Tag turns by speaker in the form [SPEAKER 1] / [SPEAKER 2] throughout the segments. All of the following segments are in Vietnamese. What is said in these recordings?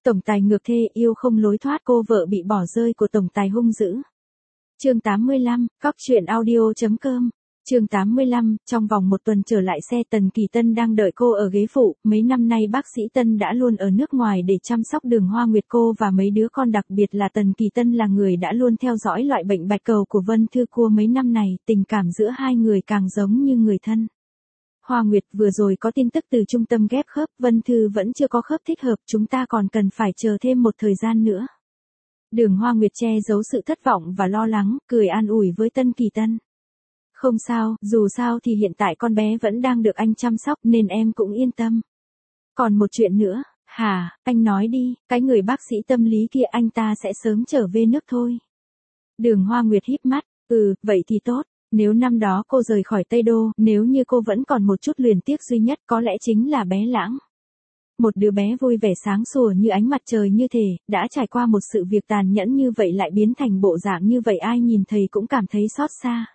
[SPEAKER 1] Tổng tài ngược thê yêu không lối thoát, cô vợ bị bỏ rơi của tổng tài hung dữ. Chương 85, Cóc truyện audio.com. Chương 85, trong vòng một tuần trở lại xe, Tần Kỳ Tân đang đợi cô ở ghế phụ. Mấy năm nay bác sĩ Tân đã luôn ở nước ngoài để chăm sóc Đường Hoa Nguyệt cô và mấy đứa con, đặc biệt là Tần Kỳ Tân là người đã luôn theo dõi loại bệnh bạch cầu của Vân Thư Cua mấy năm này, tình cảm giữa hai người càng giống như người thân. Hoa Nguyệt, vừa rồi có tin tức từ trung tâm ghép khớp, Vân Thư vẫn chưa có khớp thích hợp, chúng ta còn cần phải chờ thêm một thời gian nữa. Đường Hoa Nguyệt che giấu sự thất vọng và lo lắng, cười an ủi với Tần Kỳ Tân. Không sao, dù sao thì hiện tại con bé vẫn đang được anh chăm sóc nên em cũng yên tâm. Còn một chuyện nữa, hả, anh nói đi, cái người bác sĩ tâm lý kia anh ta sẽ sớm trở về nước thôi. Đường Hoa Nguyệt híp mắt, vậy thì tốt. Nếu năm đó cô rời khỏi Tây Đô, nếu như cô vẫn còn một chút luyến tiếc duy nhất có lẽ chính là bé Lãng. Một đứa bé vui vẻ sáng sủa như ánh mặt trời như thể, đã trải qua một sự việc tàn nhẫn như vậy lại biến thành bộ dạng như vậy, ai nhìn thấy cũng cảm thấy xót xa.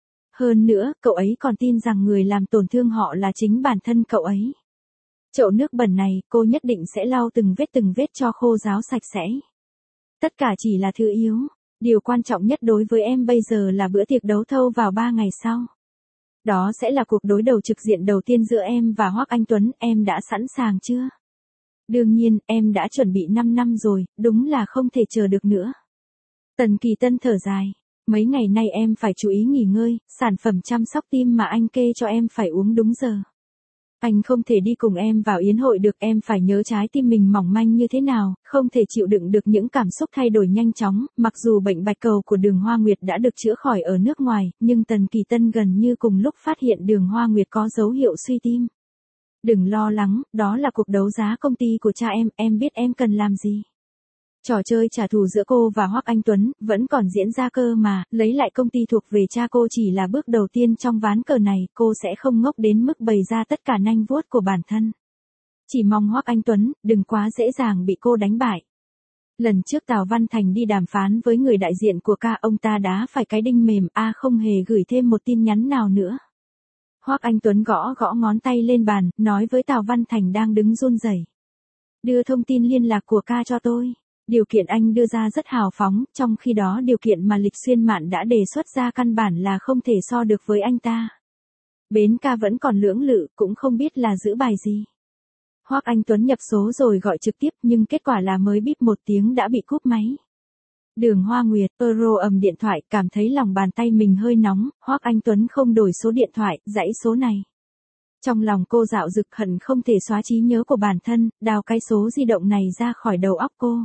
[SPEAKER 1] Hơn nữa, cậu ấy còn tin rằng người làm tổn thương họ là chính bản thân cậu ấy. Chậu nước bẩn này, cô nhất định sẽ lau từng vết cho khô ráo sạch sẽ. Tất cả chỉ là thứ yếu. Điều quan trọng nhất đối với em bây giờ là bữa tiệc đấu thầu vào 3 ngày sau. Đó sẽ là cuộc đối đầu trực diện đầu tiên giữa em và Hoắc Anh Tuấn, em đã sẵn sàng chưa? Đương nhiên, em đã chuẩn bị 5 năm rồi, đúng là không thể chờ được nữa. Tần Kỳ Tân thở dài. Mấy ngày nay em phải chú ý nghỉ ngơi, sản phẩm chăm sóc tim mà anh kê cho em phải uống đúng giờ. Anh không thể đi cùng em vào yến hội được, em phải nhớ trái tim mình mỏng manh như thế nào, không thể chịu đựng được những cảm xúc thay đổi nhanh chóng. Mặc dù bệnh bạch cầu của Đường Hoa Nguyệt đã được chữa khỏi ở nước ngoài, nhưng Tần Kỳ Tân gần như cùng lúc phát hiện Đường Hoa Nguyệt có dấu hiệu suy tim. Đừng lo lắng, đó là cuộc đấu giá công ty của cha em biết em cần làm gì. Trò chơi trả thù giữa cô và Hoắc Anh Tuấn vẫn còn diễn ra cơ mà, lấy lại công ty thuộc về cha cô chỉ là bước đầu tiên trong ván cờ này, cô sẽ không ngốc đến mức bày ra tất cả nanh vuốt của bản thân. Chỉ mong Hoắc Anh Tuấn đừng quá dễ dàng bị cô đánh bại. Lần trước Tào Văn Thành đi đàm phán với người đại diện của ca, ông ta đá phải cái đinh mềm, không hề gửi thêm một tin nhắn nào nữa. Hoắc Anh Tuấn gõ ngón tay lên bàn, nói với Tào Văn Thành đang đứng run rẩy. Đưa thông tin liên lạc của ca cho tôi. Điều kiện anh đưa ra rất hào phóng, trong khi đó điều kiện mà Lịch Xuyên Mạn đã đề xuất ra căn bản là không thể so được với anh ta. Bến ca vẫn còn lưỡng lự, cũng không biết là giữ bài gì. Hoắc Anh Tuấn nhập số rồi gọi trực tiếp, nhưng kết quả là mới bíp một tiếng đã bị cúp máy. Đường Hoa Nguyệt, ầm điện thoại, cảm thấy lòng bàn tay mình hơi nóng. Hoắc Anh Tuấn không đổi số điện thoại, dãy số này. Trong lòng cô dạo dực hận không thể xóa trí nhớ của bản thân, đào cái số di động này ra khỏi đầu óc cô.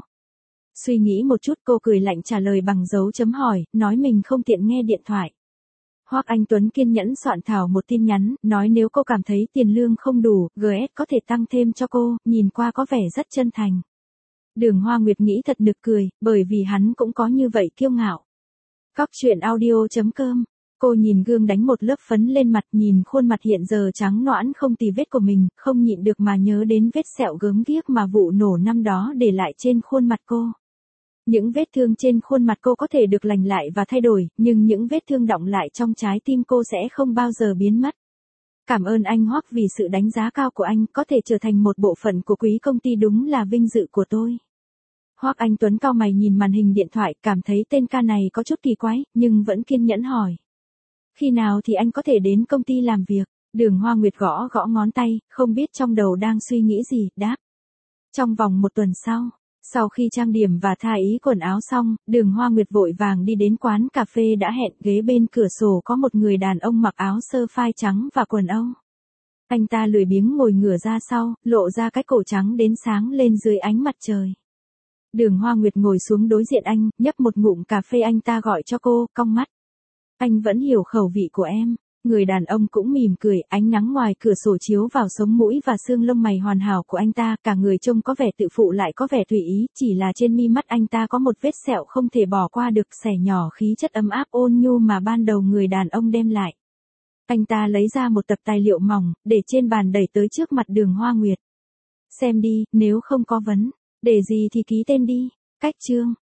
[SPEAKER 1] Suy nghĩ một chút, cô cười lạnh trả lời bằng dấu chấm hỏi, nói mình không tiện nghe điện thoại. Hoắc Anh Tuấn kiên nhẫn soạn thảo một tin nhắn, nói nếu cô cảm thấy tiền lương không đủ, GS có thể tăng thêm cho cô, nhìn qua có vẻ rất chân thành. Đường Hoa Nguyệt nghĩ thật nực cười, bởi vì hắn cũng có như vậy kiêu ngạo. Cóc truyện audio.com. Cô nhìn gương đánh một lớp phấn lên mặt, nhìn khuôn mặt hiện giờ trắng nõn không tì vết của mình, không nhịn được mà nhớ đến vết sẹo gớm ghiếc mà vụ nổ năm đó để lại trên khuôn mặt cô. Những vết thương trên khuôn mặt cô có thể được lành lại và thay đổi, nhưng những vết thương đọng lại trong trái tim cô sẽ không bao giờ biến mất. Cảm ơn anh Hoắc vì sự đánh giá cao của anh, có thể trở thành một bộ phận của quý công ty đúng là vinh dự của tôi. Hoắc Anh Tuấn cau mày nhìn màn hình điện thoại, cảm thấy tên ca này có chút kỳ quái, nhưng vẫn kiên nhẫn hỏi. Khi nào thì anh có thể đến công ty làm việc? Đường Hoa Nguyệt gõ ngón tay, không biết trong đầu đang suy nghĩ gì, đáp. Trong vòng một tuần sau. Sau khi trang điểm và tha ý quần áo xong, Đường Hoa Nguyệt vội vàng đi đến quán cà phê đã hẹn, ghế bên cửa sổ có một người đàn ông mặc áo sơ phai trắng và quần Âu. Anh ta lười biếng ngồi ngửa ra sau, lộ ra cái cổ trắng đến sáng lên dưới ánh mặt trời. Đường Hoa Nguyệt ngồi xuống đối diện anh, nhấp một ngụm cà phê, anh ta gọi cho cô, cong mắt. Anh vẫn hiểu khẩu vị của em. Người đàn ông cũng mỉm cười, ánh nắng ngoài cửa sổ chiếu vào sống mũi và xương lông mày hoàn hảo của anh ta, cả người trông có vẻ tự phụ lại có vẻ tùy ý, chỉ là trên mi mắt anh ta có một vết sẹo không thể bỏ qua được, xẻ nhỏ khí chất ấm áp ôn nhu mà ban đầu người đàn ông đem lại. Anh ta lấy ra một tập tài liệu mỏng, để trên bàn đẩy tới trước mặt Đường Hoa Nguyệt. Xem đi, nếu không có vấn đề gì thì ký tên đi. Cách chương.